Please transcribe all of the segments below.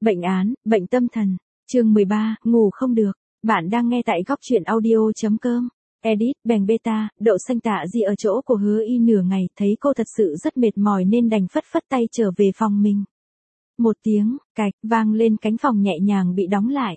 Bệnh án, bệnh tâm thần. Chương 13, ngủ không được. Bạn đang nghe tại góc truyện audio.com. Edit, bèn beta, đậu xanh Tạ Di ở chỗ của Hứa Y nửa ngày, thấy cô thật sự rất mệt mỏi nên đành phất phất tay trở về phòng mình. Một tiếng, cạch, vang lên, cánh phòng nhẹ nhàng bị đóng lại.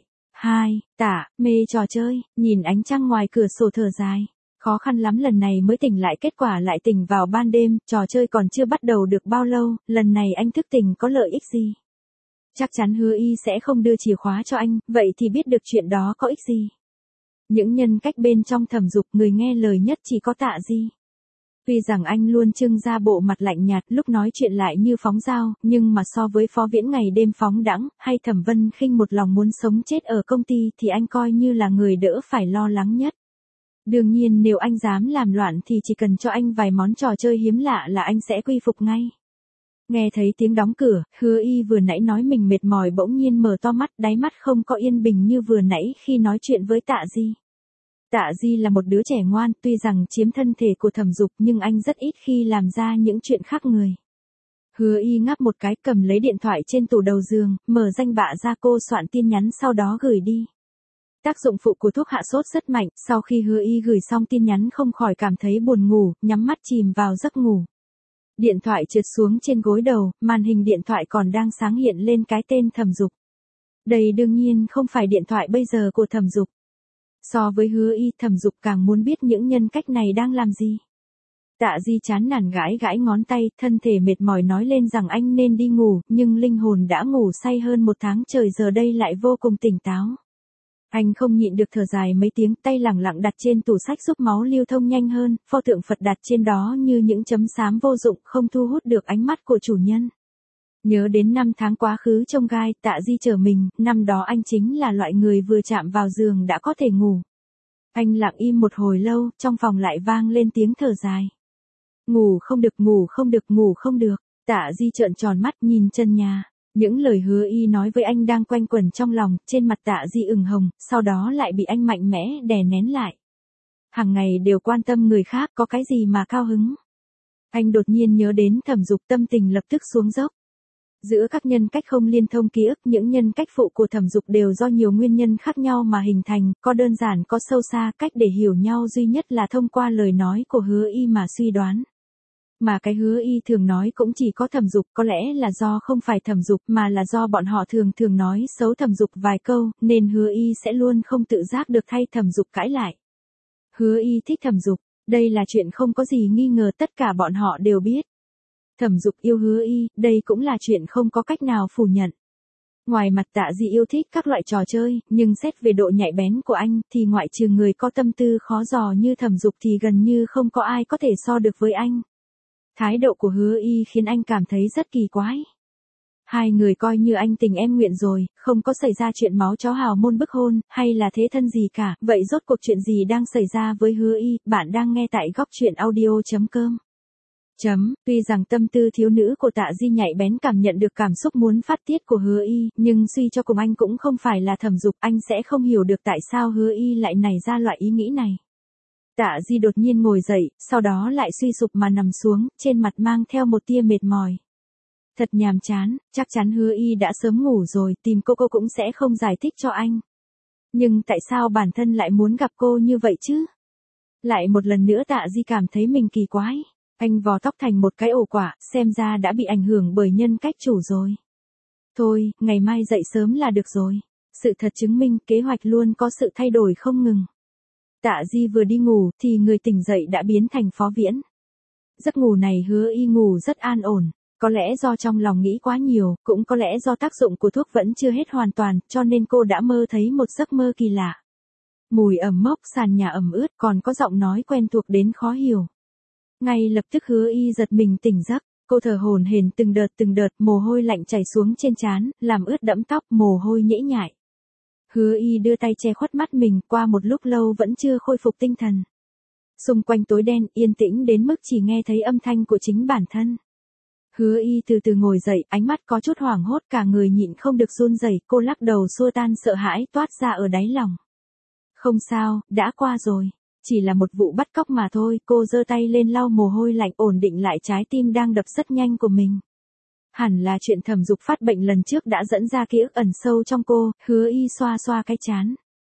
Tạ, mê trò chơi, nhìn ánh trăng ngoài cửa sổ thở dài. Khó khăn lắm lần này mới tỉnh lại, kết quả lại tỉnh vào ban đêm, trò chơi còn chưa bắt đầu được bao lâu, lần này anh thức tỉnh có lợi ích gì? Chắc chắn Hứa Y sẽ không đưa chìa khóa cho anh, vậy thì biết được chuyện đó có ích gì? Những nhân cách bên trong Thẩm Dục, người nghe lời nhất chỉ có Tạ Di. Tuy rằng anh luôn trưng ra bộ mặt lạnh nhạt, lúc nói chuyện lại như phóng dao, nhưng mà so với Phó Viễn ngày đêm phóng đãng, hay Thẩm Vân Khinh một lòng muốn sống chết ở công ty thì anh coi như là người đỡ phải lo lắng nhất. Đương nhiên nếu anh dám làm loạn thì chỉ cần cho anh vài món trò chơi hiếm lạ là anh sẽ quy phục ngay. Nghe thấy tiếng đóng cửa, Hứa Y vừa nãy nói mình mệt mỏi bỗng nhiên mở to mắt, đáy mắt không có yên bình như vừa nãy khi nói chuyện với Tạ Di. Tạ Di là một đứa trẻ ngoan, tuy rằng chiếm thân thể của Thẩm Dục nhưng anh rất ít khi làm ra những chuyện khác người. Hứa Y ngáp một cái, cầm lấy điện thoại trên tủ đầu giường, mở danh bạ ra, cô soạn tin nhắn sau đó gửi đi. Tác dụng phụ của thuốc hạ sốt rất mạnh, sau khi Hứa Y gửi xong tin nhắn không khỏi cảm thấy buồn ngủ, nhắm mắt chìm vào giấc ngủ. Điện thoại trượt xuống trên gối đầu, màn hình điện thoại còn đang sáng hiện lên cái tên Thẩm Dục. Đây đương nhiên không phải điện thoại bây giờ của Thẩm Dục. So với Hứa Y, Thẩm Dục càng muốn biết những nhân cách này đang làm gì. Tạ Di chán nản gãi gãi ngón tay, thân thể mệt mỏi nói lên rằng anh nên đi ngủ, nhưng linh hồn đã ngủ say hơn 1 tháng trời giờ đây lại vô cùng tỉnh táo. Anh không nhịn được thở dài mấy tiếng, tay lẳng lặng đặt trên tủ sách giúp máu lưu thông nhanh hơn, pho tượng Phật đặt trên đó như những chấm xám vô dụng, không thu hút được ánh mắt của chủ nhân. Nhớ đến 5 tháng quá khứ trông gai, Tạ Di trở mình, năm đó anh chính là loại người vừa chạm vào giường đã có thể ngủ. Anh lặng im một hồi lâu, trong phòng lại vang lên tiếng thở dài. Ngủ không được, ngủ không được, ngủ không được. Tạ Di trợn tròn mắt nhìn chân nhà. Những lời Hứa Y nói với anh đang quanh quẩn trong lòng, trên mặt Tạ Di ửng hồng, sau đó lại bị anh mạnh mẽ đè nén lại. Hàng ngày đều quan tâm người khác, có cái gì mà cao hứng. Anh đột nhiên nhớ đến Thẩm Dục, tâm tình lập tức xuống dốc. Giữa các nhân cách không liên thông ký ức, những nhân cách phụ của Thẩm Dục đều do nhiều nguyên nhân khác nhau mà hình thành, có đơn giản có sâu xa, cách để hiểu nhau duy nhất là thông qua lời nói của Hứa Y mà suy đoán. Mà cái Hứa Y thường nói cũng chỉ có Thẩm Dục, có lẽ là do không phải Thẩm Dục mà là do bọn họ thường nói xấu Thẩm Dục vài câu, nên Hứa Y sẽ luôn không tự giác được thay Thẩm Dục cãi lại. Hứa Y thích Thẩm Dục, đây là chuyện không có gì nghi ngờ, tất cả bọn họ đều biết. Thẩm Dục yêu Hứa Y, đây cũng là chuyện không có cách nào phủ nhận. Ngoài mặt Tạ Di yêu thích các loại trò chơi, nhưng xét về độ nhạy bén của anh thì ngoại trừ người có tâm tư khó dò như Thẩm Dục thì gần như không có ai có thể so được với anh. Thái độ của Hứa Y khiến anh cảm thấy rất kỳ quái. Hai người coi như anh tình em nguyện rồi, không có xảy ra chuyện máu chó hào môn bức hôn, hay là thế thân gì cả, vậy rốt cuộc chuyện gì đang xảy ra với Hứa Y, bạn đang nghe tại góc truyện audio.com. Tuy rằng tâm tư thiếu nữ của Tạ Di nhạy bén cảm nhận được cảm xúc muốn phát tiết của Hứa Y, nhưng suy cho cùng anh cũng không phải là Thẩm Dục, anh sẽ không hiểu được tại sao Hứa Y lại nảy ra loại ý nghĩ này. Tạ Di đột nhiên ngồi dậy, sau đó lại suy sụp mà nằm xuống, trên mặt mang theo một tia mệt mỏi. Thật nhàm chán, chắc chắn Hứa Y đã sớm ngủ rồi, tìm cô cũng sẽ không giải thích cho anh. Nhưng tại sao bản thân lại muốn gặp cô như vậy chứ? Lại một lần nữa Tạ Di cảm thấy mình kỳ quái. Anh vò tóc thành một cái ổ quả, xem ra đã bị ảnh hưởng bởi nhân cách chủ rồi. Thôi, ngày mai dậy sớm là được rồi. Sự thật chứng minh kế hoạch luôn có sự thay đổi không ngừng. Tạ Di vừa đi ngủ thì người tỉnh dậy đã biến thành Phó Viễn. Giấc ngủ này Hứa Y ngủ rất an ổn. Có lẽ do trong lòng nghĩ quá nhiều, cũng có lẽ do tác dụng của thuốc vẫn chưa hết hoàn toàn, cho nên cô đã mơ thấy một giấc mơ kỳ lạ. Mùi ẩm mốc, sàn nhà ẩm ướt, còn có giọng nói quen thuộc đến khó hiểu. Ngay lập tức Hứa Y giật mình tỉnh giấc, cô thở hổn hển từng đợt, mồ hôi lạnh chảy xuống trên trán, làm ướt đẫm tóc, mồ hôi nhễ nhại. Hứa Y đưa tay che khuất mắt mình, qua một lúc lâu vẫn chưa khôi phục tinh thần. Xung quanh tối đen, yên tĩnh đến mức chỉ nghe thấy âm thanh của chính bản thân. Hứa Y từ từ ngồi dậy, ánh mắt có chút hoảng hốt, cả người nhịn không được run rẩy, cô lắc đầu xua tan sợ hãi toát ra ở đáy lòng. Không sao, đã qua rồi. Chỉ là một vụ bắt cóc mà thôi, cô giơ tay lên lau mồ hôi lạnh, ổn định lại trái tim đang đập rất nhanh của mình. Hẳn là chuyện Thẩm Dục phát bệnh lần trước đã dẫn ra ký ức ẩn sâu trong cô, Hứa Y xoa xoa cái trán.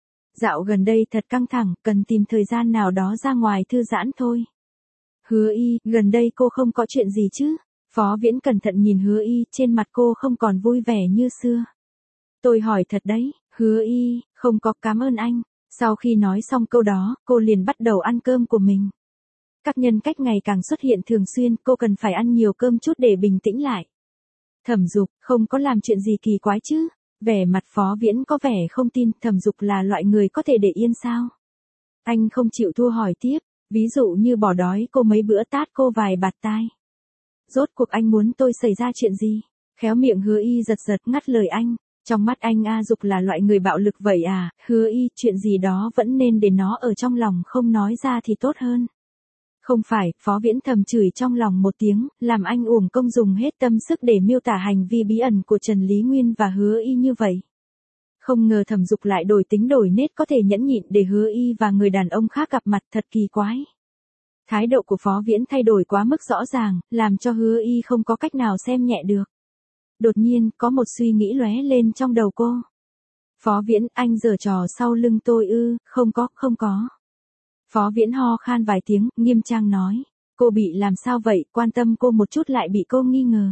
Dạo gần đây thật căng thẳng, cần tìm thời gian nào đó ra ngoài thư giãn thôi. Hứa Y, gần đây cô không có chuyện gì chứ? Phó Viễn cẩn thận nhìn Hứa Y, trên mặt cô không còn vui vẻ như xưa. Tôi hỏi thật đấy, Hứa Y, không có, cảm ơn anh. Sau khi nói xong câu đó, cô liền bắt đầu ăn cơm của mình. Các nhân cách ngày càng xuất hiện thường xuyên, cô cần phải ăn nhiều cơm chút để bình tĩnh lại. Thẩm Dục, không có làm chuyện gì kỳ quái chứ? Vẻ mặt Phó Viễn có vẻ không tin, Thẩm Dục là loại người có thể để yên sao? Anh không chịu thua hỏi tiếp, ví dụ như bỏ đói cô mấy bữa tát cô vài bạt tai. Rốt cuộc anh muốn tôi xảy ra chuyện gì? Khéo miệng Hứa Y giật giật ngắt lời anh. Trong mắt anh A Dục là loại người bạo lực vậy à? Hứa Y, chuyện gì đó vẫn nên để nó ở trong lòng, không nói ra thì tốt hơn. Không phải, Phó Viễn thầm chửi trong lòng một tiếng, làm anh uổng công dùng hết tâm sức để miêu tả hành vi bí ẩn của Trần Lý Nguyên và Hứa Y như vậy. Không ngờ Thẩm Dục lại đổi tính đổi nết, có thể nhẫn nhịn để Hứa Y và người đàn ông khác gặp mặt, thật kỳ quái. Thái độ của Phó Viễn thay đổi quá mức rõ ràng, làm cho Hứa Y không có cách nào xem nhẹ được. Đột nhiên, có một suy nghĩ lóe lên trong đầu cô. Phó Viễn, anh giở trò sau lưng tôi ư? Không có. Phó Viễn ho khan vài tiếng, nghiêm trang nói. Cô bị làm sao vậy, quan tâm cô một chút lại bị cô nghi ngờ.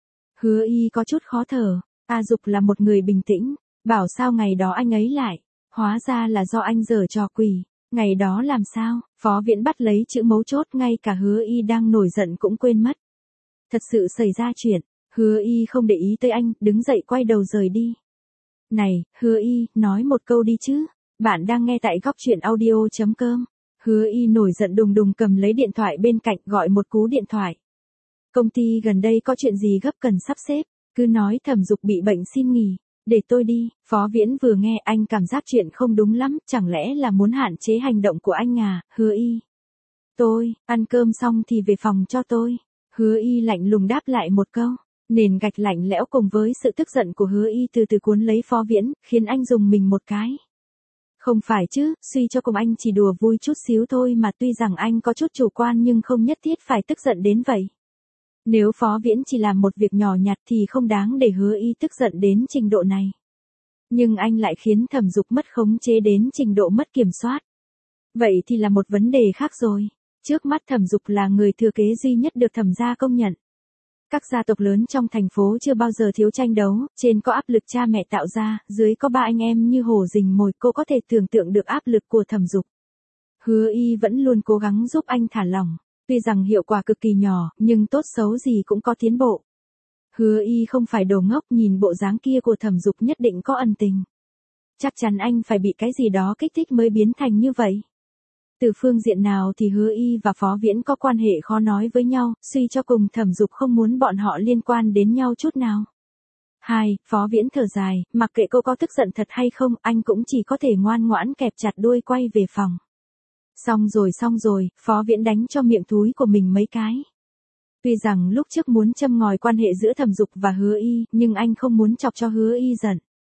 Hứa Y có chút khó thở. A Dục là một người bình tĩnh, bảo sao ngày đó anh ấy lại. Hóa ra là do anh giở trò quỷ. Ngày đó làm sao? Phó Viễn bắt lấy chữ mấu chốt, ngay cả Hứa Y đang nổi giận cũng quên mất. Thật sự xảy ra chuyện. Hứa Y không để ý tới anh, đứng dậy quay đầu rời đi. Này, Hứa Y, nói một câu đi chứ. Bạn đang nghe tại góc truyện audio.com. Hứa Y nổi giận đùng đùng cầm lấy điện thoại bên cạnh, gọi một cú điện thoại. Công ty gần đây có chuyện gì gấp cần sắp xếp, cứ nói Thẩm Dục bị bệnh xin nghỉ, để tôi đi. Phó Viễn vừa nghe anh cảm giác chuyện không đúng lắm, chẳng lẽ là muốn hạn chế hành động của anh à? Hứa Y. Tôi, ăn cơm xong thì về phòng cho tôi. Hứa Y lạnh lùng đáp lại một câu. Nền gạch lạnh lẽo cùng với sự tức giận của Hứa Y từ từ cuốn lấy Phó Viễn, khiến anh dùng mình một cái. Không phải chứ, suy cho cùng anh chỉ đùa vui chút xíu thôi mà, tuy rằng anh có chút chủ quan nhưng không nhất thiết phải tức giận đến vậy. Nếu Phó Viễn chỉ làm một việc nhỏ nhặt thì không đáng để Hứa Y tức giận đến trình độ này. Nhưng anh lại khiến Thẩm Dục mất khống chế đến trình độ mất kiểm soát. Vậy thì là một vấn đề khác rồi. Trước mắt Thẩm Dục là người thừa kế duy nhất được Thẩm gia công nhận. Các gia tộc lớn trong thành phố chưa bao giờ thiếu tranh đấu, trên có áp lực cha mẹ tạo ra, dưới có ba anh em như hổ rình mồi, cô có thể tưởng tượng được áp lực của Thẩm Dục. Hứa Y vẫn luôn cố gắng giúp anh thả lỏng, tuy rằng hiệu quả cực kỳ nhỏ, nhưng tốt xấu gì cũng có tiến bộ. Hứa Y không phải đồ ngốc, nhìn bộ dáng kia của Thẩm Dục nhất định có ẩn tình. Chắc chắn anh phải bị cái gì đó kích thích mới biến thành như vậy. Từ phương diện nào thì Hứa Y và Phó Viễn có quan hệ khó nói với nhau, suy cho cùng Thẩm Dục không muốn bọn họ liên quan đến nhau chút nào. 2. Phó Viễn thở dài, mặc kệ cô có tức giận thật hay không, anh cũng chỉ có thể ngoan ngoãn kẹp chặt đuôi quay về phòng. Xong rồi, Phó Viễn đánh cho miệng thúi của mình mấy cái. Tuy rằng lúc trước muốn châm ngòi quan hệ giữa Thẩm Dục và Hứa Y, nhưng anh không muốn chọc cho Hứa Y giận.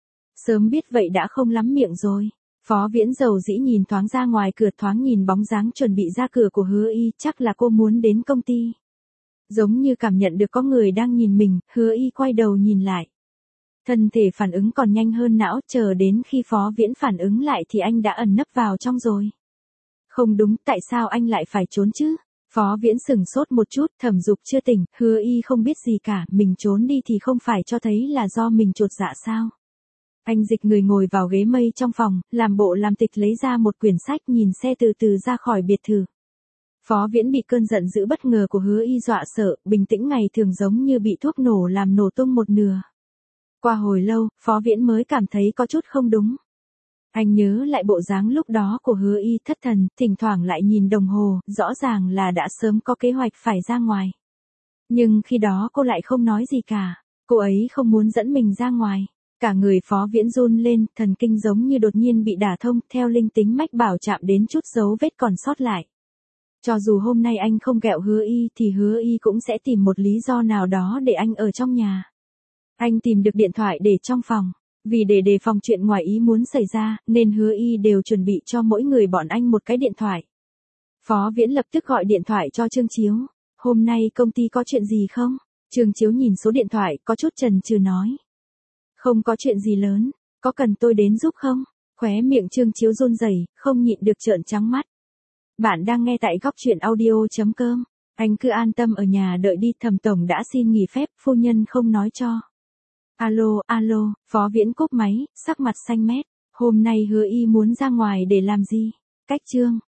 Sớm biết vậy đã không lắm miệng rồi. Phó Viễn dầu dĩ nhìn thoáng ra ngoài cửa, thoáng nhìn bóng dáng chuẩn bị ra cửa của Hứa Y, chắc là cô muốn đến công ty. Giống như cảm nhận được có người đang nhìn mình, Hứa Y quay đầu nhìn lại. Thân thể phản ứng còn nhanh hơn não, chờ đến khi Phó Viễn phản ứng lại thì anh đã ẩn nấp vào trong rồi. Không đúng, tại sao anh lại phải trốn chứ? Phó Viễn sừng sốt một chút, Thẩm Dục chưa tỉnh, Hứa Y không biết gì cả, mình trốn đi thì không phải cho thấy là do mình chột dạ sao? Anh dịch người ngồi vào ghế mây trong phòng, làm bộ làm tịch lấy ra một quyển sách, nhìn xe từ từ ra khỏi biệt thự. Phó Viễn bị cơn giận dữ bất ngờ của Hứa Y dọa sợ, bình tĩnh ngày thường giống như bị thuốc nổ làm nổ tung một nửa. Qua hồi lâu, Phó Viễn mới cảm thấy có chút không đúng. Anh nhớ lại bộ dáng lúc đó của Hứa Y thất thần, thỉnh thoảng lại nhìn đồng hồ, rõ ràng là đã sớm có kế hoạch phải ra ngoài. Nhưng khi đó cô lại không nói gì cả, cô ấy không muốn dẫn mình ra ngoài. Cả người Phó Viễn run lên, thần kinh giống như đột nhiên bị đả thông, theo linh tính mách bảo chạm đến chút dấu vết còn sót lại. Cho dù hôm nay anh không ghẹo Hứa Y thì Hứa Y cũng sẽ tìm một lý do nào đó để anh ở trong nhà. Anh tìm được điện thoại để trong phòng. Vì để đề phòng chuyện ngoài ý muốn xảy ra, nên Hứa Y đều chuẩn bị cho mỗi người bọn anh một cái điện thoại. Phó Viễn lập tức gọi điện thoại cho Trương Chiếu. Hôm nay công ty có chuyện gì không? Trương Chiếu nhìn số điện thoại, có chút chần chừ nói. Không có chuyện gì lớn, có cần tôi đến giúp không? Khóe miệng Trương Chiếu run rẩy, không nhịn được trợn trắng mắt. Bạn đang nghe tại góc truyện audio.com. Anh cứ an tâm ở nhà đợi đi, Thẩm tổng đã xin nghỉ phép, phu nhân không nói cho. Alo, Phó Viễn cúp máy, sắc mặt xanh mét. Hôm nay Hứa Y muốn ra ngoài để làm gì? Cách Trương